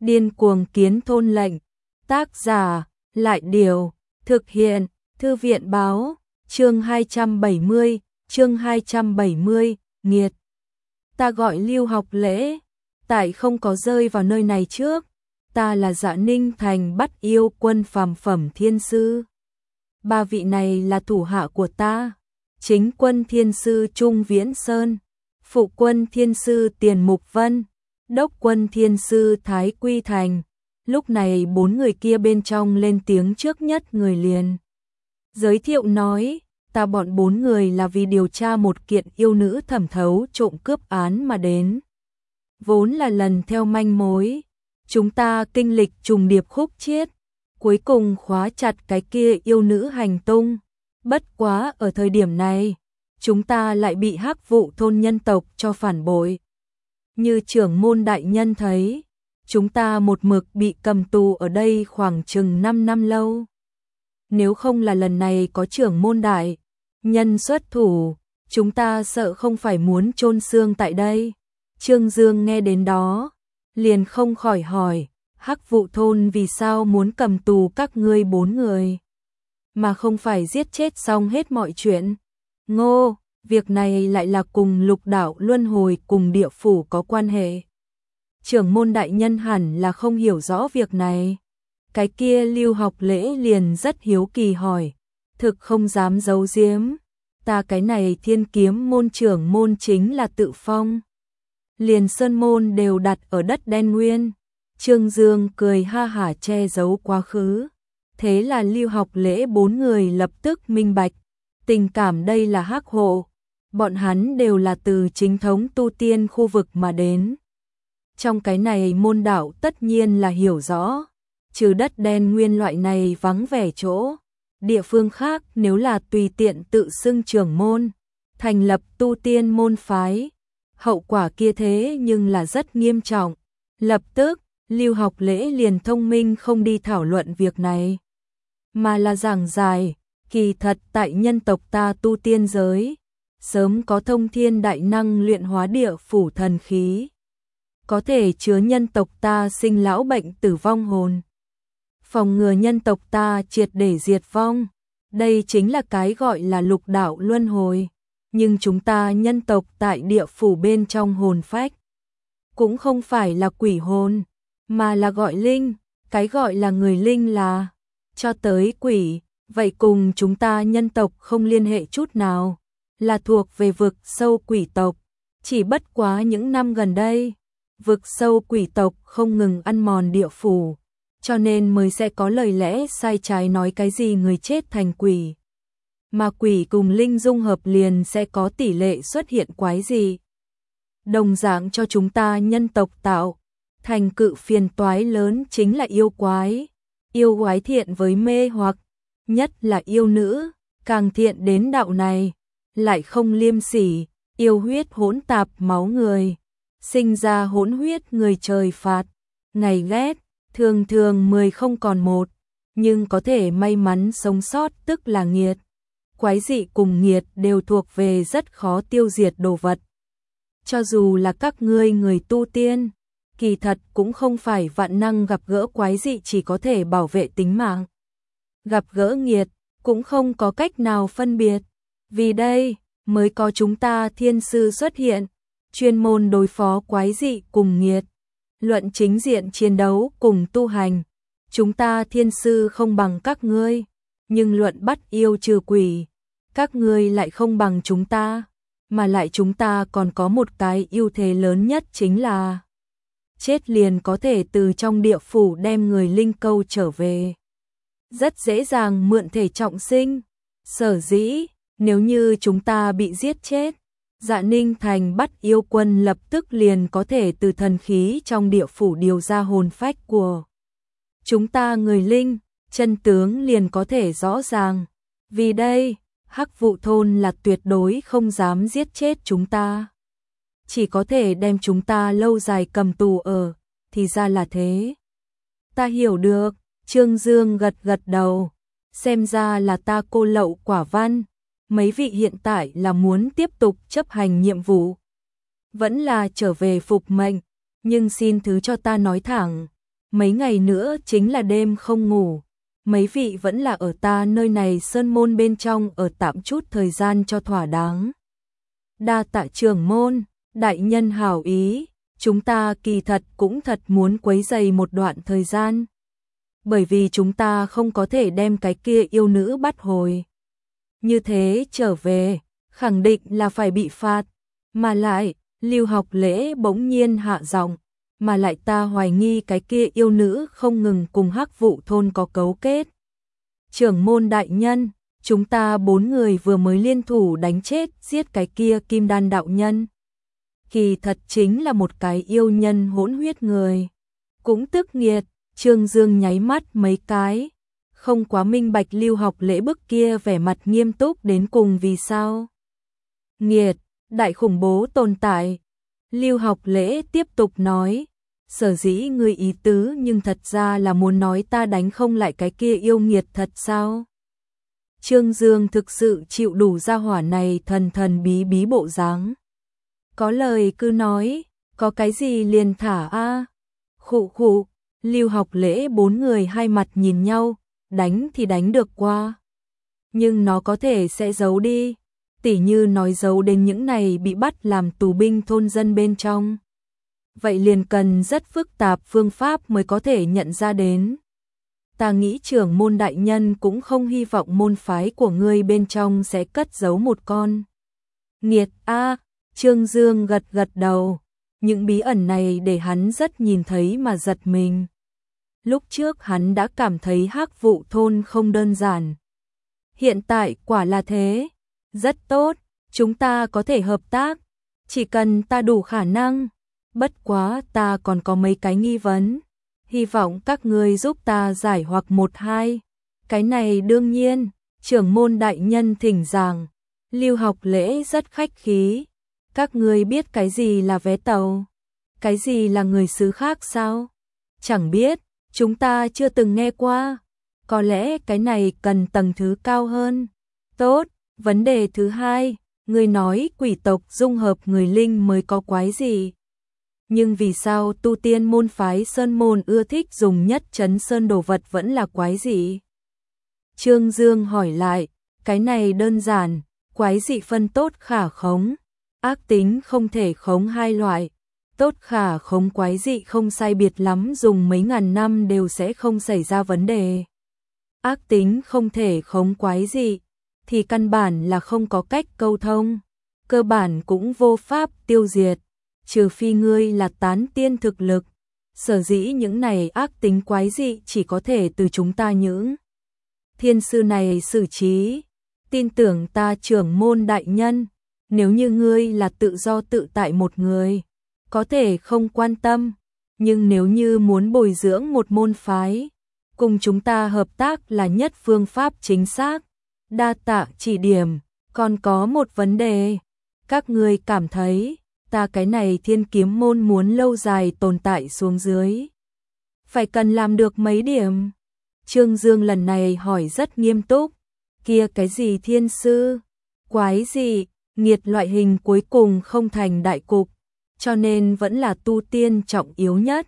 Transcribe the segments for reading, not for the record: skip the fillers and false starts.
Điên cuồng kiến thôn lệnh. Tác giả, Lại Điều. Thực hiện, Thư viện báo. Chương 270, nghiệt. Ta gọi Lưu Học Lễ, tại không có rơi vào nơi này trước, ta là Dạ Ninh Thành Bắt Yêu Quân phàm phẩm thiên sư. Ba vị này là thủ hạ của ta, chính quân thiên sư Trung Viễn Sơn, phụ quân thiên sư Tiền Mục Vân, đốc quân thiên sư Thái Quy Thành. Lúc này bốn người kia bên trong lên tiếng trước nhất người liền giới thiệu nói, ta bọn bốn người là vì điều tra một kiện yêu nữ thẩm thấu trộm cướp án mà đến. Vốn là lần theo manh mối, chúng ta kinh lịch trùng điệp khúc chiết, cuối cùng khóa chặt cái kia yêu nữ hành tung. Bất quá ở thời điểm này, chúng ta lại bị Hắc Vụ thôn nhân tộc cho phản bội. Như trưởng môn đại nhân thấy, chúng ta một mực bị cầm tù ở đây khoảng chừng 5 năm lâu. Nếu không là lần này có trưởng môn đại nhân xuất thủ, chúng ta sợ không phải muốn chôn xương tại đây. Trương Dương nghe đến đó, liền không khỏi hỏi, Hắc Vụ thôn vì sao muốn cầm tù các ngươi 4 người, mà không phải giết chết xong hết mọi chuyện? Ngô, việc này lại là cùng Lục Đạo Luân Hồi cùng địa phủ có quan hệ. Trưởng môn đại nhân hẳn là không hiểu rõ việc này. Cái kia Lưu Học Lễ liền rất hiếu kỳ hỏi, thực không dám giấu giếm, ta cái này Thiên Kiếm môn trưởng môn chính là tự phong. Liền sơn môn đều đặt ở đất đen nguyên. Trương Dương cười ha hả che giấu quá khứ. Thế là Lưu Học Lễ 4 người lập tức minh bạch, tình cảm đây là hắc hộ. Bọn hắn đều là từ chính thống tu tiên khu vực mà đến. Trong cái này môn đạo tất nhiên là hiểu rõ, trừ đất đen nguyên loại này vắng vẻ chỗ, địa phương khác nếu là tùy tiện tự xưng trưởng môn, thành lập tu tiên môn phái, hậu quả kia thế nhưng là rất nghiêm trọng. Lập tức, Lưu Học Lễ liền thông minh không đi thảo luận việc này, mà là giảng giải, kỳ thật tại nhân tộc ta tu tiên giới, sớm có thông thiên đại năng luyện hóa địa phủ thần khí, có thể chứa nhân tộc ta sinh lão bệnh tử vong hồn, phòng ngừa nhân tộc ta triệt để diệt vong. Đây chính là cái gọi là lục đạo luân hồi. Nhưng chúng ta nhân tộc tại địa phủ bên trong hồn phách, cũng không phải là quỷ hồn, mà là gọi linh. Cái gọi là người linh là cho tới quỷ, vậy cùng chúng ta nhân tộc không liên hệ chút nào, là thuộc về vực sâu quỷ tộc. Chỉ bất quá những năm gần đây, vực sâu quỷ tộc không ngừng ăn mòn địa phủ, cho nên mới sẽ có lời lẽ sai trái nói cái gì người chết thành quỷ, mà quỷ cùng linh dung hợp liền sẽ có tỷ lệ xuất hiện quái gì. Đồng dạng cho chúng ta nhân tộc tạo thành cự phiền toái lớn chính là yêu quái. Yêu quái thiện với mê hoặc, nhất là yêu nữ, càng thiện đến đạo này, lại không liêm sỉ, yêu huyết hỗn tạp máu người, sinh ra hỗn huyết người trời phạt, ngày ghét, thường thường 10 không còn một, nhưng có thể may mắn sống sót tức là nghiệt. Quái dị cùng nghiệt đều thuộc về rất khó tiêu diệt đồ vật. Cho dù là các ngươi người tu tiên, kỳ thật cũng không phải vạn năng gặp gỡ quái dị chỉ có thể bảo vệ tính mạng. Gặp gỡ nghiệt, cũng không có cách nào phân biệt. Vì đây, mới có chúng ta thiên sư xuất hiện, chuyên môn đối phó quái dị cùng nghiệt. Luận chính diện chiến đấu cùng tu hành, chúng ta thiên sư không bằng các ngươi, nhưng luận bắt yêu trừ quỷ, các ngươi lại không bằng chúng ta, mà lại chúng ta còn có một cái ưu thế lớn nhất chính là chết liền có thể từ trong địa phủ đem người linh câu trở về. Rất dễ dàng mượn thể trọng sinh. Sở dĩ, nếu như chúng ta bị giết chết, Dạ Ninh Thành Bắt Yêu Quân lập tức liền có thể từ thần khí trong địa phủ điều ra hồn phách của chúng ta người linh, chân tướng liền có thể rõ ràng. Vì đây, Hắc Vụ thôn là tuyệt đối không dám giết chết chúng ta, chỉ có thể đem chúng ta lâu dài cầm tù ở. Thì ra là thế. Ta hiểu được. Trương Dương gật gật đầu. Xem ra là ta cô lậu quả văn. Mấy vị hiện tại là muốn tiếp tục chấp hành nhiệm vụ, vẫn là trở về phục mệnh, nhưng xin thứ cho ta nói thẳng, mấy ngày nữa chính là đêm không ngủ. Mấy vị vẫn là ở ta nơi này sơn môn bên trong ở tạm chút thời gian cho thỏa đáng. Đa tạ trưởng môn, đại nhân hảo ý, chúng ta kỳ thật cũng thật muốn quấy rầy một đoạn thời gian. Bởi vì chúng ta không có thể đem cái kia yêu nữ bắt hồi. Như thế trở về, khẳng định là phải bị phạt. Mà lại, Lưu Học Lễ bỗng nhiên hạ giọng, mà lại ta hoài nghi cái kia yêu nữ không ngừng cùng Hắc Vụ thôn có cấu kết. Trưởng môn đại nhân, chúng ta 4 người vừa mới liên thủ đánh chết giết cái kia Kim Đan đạo nhân. Kỳ thật chính là một cái yêu nhân hỗn huyết người. Cũng tức nghiệt, Trương Dương nháy mắt mấy cái, không quá minh bạch Lưu Học Lễ bức kia vẻ mặt nghiêm túc đến cùng vì sao. Nghiệt, đại khủng bố tồn tại. Lưu Học Lễ tiếp tục nói, sở dĩ ngươi ý tứ nhưng thật ra là muốn nói ta đánh không lại cái kia yêu nghiệt thật sao? Trương Dương thực sự chịu đủ gia hỏa này thần thần bí bí bộ dáng. Có lời cứ nói, có cái gì liền thả a. Khụ khụ, Lưu Học Lễ 4 người hai mặt nhìn nhau, đánh thì đánh được qua. Nhưng nó có thể sẽ giấu đi, tỉ như nói giấu đến những này bị bắt làm tù binh thôn dân bên trong. Vậy liền cần rất phức tạp phương pháp mới có thể nhận ra đến. Ta nghĩ trưởng môn đại nhân cũng không hy vọng môn phái của ngươi bên trong sẽ cất giấu một con nghiệt a. Trương Dương gật gật đầu, những bí ẩn này để hắn rất nhìn thấy mà giật mình. Lúc trước hắn đã cảm thấy Hắc Vụ thôn không đơn giản. Hiện tại quả là thế, rất tốt, chúng ta có thể hợp tác, chỉ cần ta đủ khả năng. Bất quá ta còn có mấy cái nghi vấn, hy vọng các ngươi giúp ta giải hoặc một hai. Cái này đương nhiên, trưởng môn đại nhân thỉnh giảng. Lưu Học Lễ rất khách khí. Các ngươi biết cái gì là vé tàu? Cái gì là người xứ khác sao? Chẳng biết, chúng ta chưa từng nghe qua. Có lẽ cái này cần tầng thứ cao hơn. Tốt, vấn đề thứ hai, ngươi nói quỷ tộc dung hợp người linh mới có quái gì? Nhưng vì sao tu tiên môn phái sơn môn ưa thích dùng nhất trấn sơn đồ vật vẫn là quái gì? Trương Dương hỏi lại, cái này đơn giản, quái dị phân tốt khả khống, ác tính không thể khống hai loại. Tốt khả khống quái dị không sai biệt lắm dùng mấy ngàn năm đều sẽ không xảy ra vấn đề. Ác tính không thể khống quái dị, thì căn bản là không có cách câu thông, cơ bản cũng vô pháp tiêu diệt. Trừ phi ngươi là tán tiên thực lực, sở dĩ những này ác tính quái dị chỉ có thể từ chúng ta những thiên sư này xử trí. Tin tưởng ta trưởng môn đại nhân, nếu như ngươi là tự do tự tại một người, có thể không quan tâm, nhưng nếu như muốn bồi dưỡng một môn phái, cùng chúng ta hợp tác là nhất phương pháp chính xác. Đa tạ chỉ điểm, còn có một vấn đề, các ngươi cảm thấy ta cái này Thiên Kiếm môn muốn lâu dài tồn tại xuống dưới, phải cần làm được mấy điểm? Trương Dương lần này hỏi rất nghiêm túc. Kia cái gì thiên sư, quái gì, nghiệt loại hình cuối cùng không thành đại cục, cho nên vẫn là tu tiên trọng yếu nhất.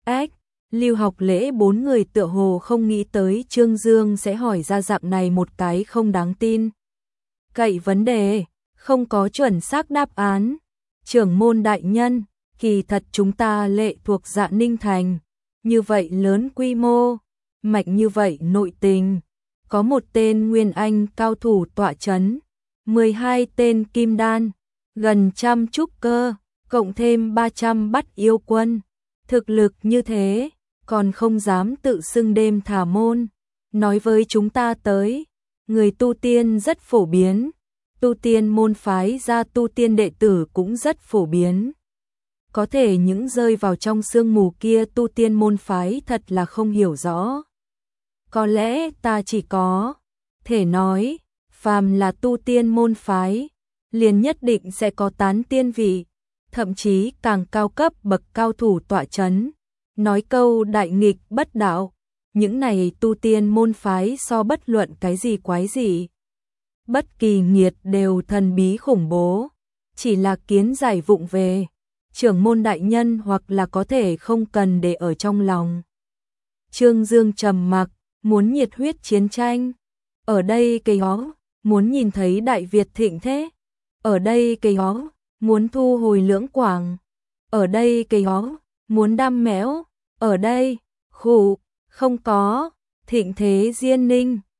Lưu Học Lễ 4 người tựa hồ không nghĩ tới Trương Dương sẽ hỏi ra dạng này một cái không đáng tin cậy vấn đề, không có chuẩn xác đáp án. Trưởng môn đại nhân, kỳ thật chúng ta lệ thuộc Dạ Ninh Thành, như vậy lớn quy mô, mạnh như vậy nội tình, có một tên Nguyên Anh cao thủ tọa chấn, 12 tên kim đan, gần trăm trúc cơ, cộng thêm 300 bắt yêu quân. Thực lực như thế, còn không dám tự xưng đêm thả môn. Nói với chúng ta tới, người tu tiên rất phổ biến, tu tiên môn phái ra tu tiên đệ tử cũng rất phổ biến. Có thể những rơi vào trong sương mù kia tu tiên môn phái thật là không hiểu rõ. Có lẽ ta chỉ có thể nói, phàm là tu tiên môn phái, liền nhất định sẽ có tán tiên vị, thậm chí càng cao cấp bậc cao thủ tọa chấn. Nói câu đại nghịch bất đạo, những này tu tiên môn phái so bất luận cái gì quái gì, bất kỳ nghiệt đều thần bí khủng bố, chỉ là kiến giải vụng về. Trưởng môn đại nhân hoặc là có thể không cần để ở trong lòng. Trương Dương trầm mặc, muốn nhiệt huyết chiến tranh. Ở đây cây hó, muốn nhìn thấy Đại Việt thịnh thế. Ở đây cây hó, muốn thu hồi Lưỡng Quảng. Ở đây cây hó, muốn đam mẽo. Ở đây, khụ, không có, thịnh thế Diên Ninh.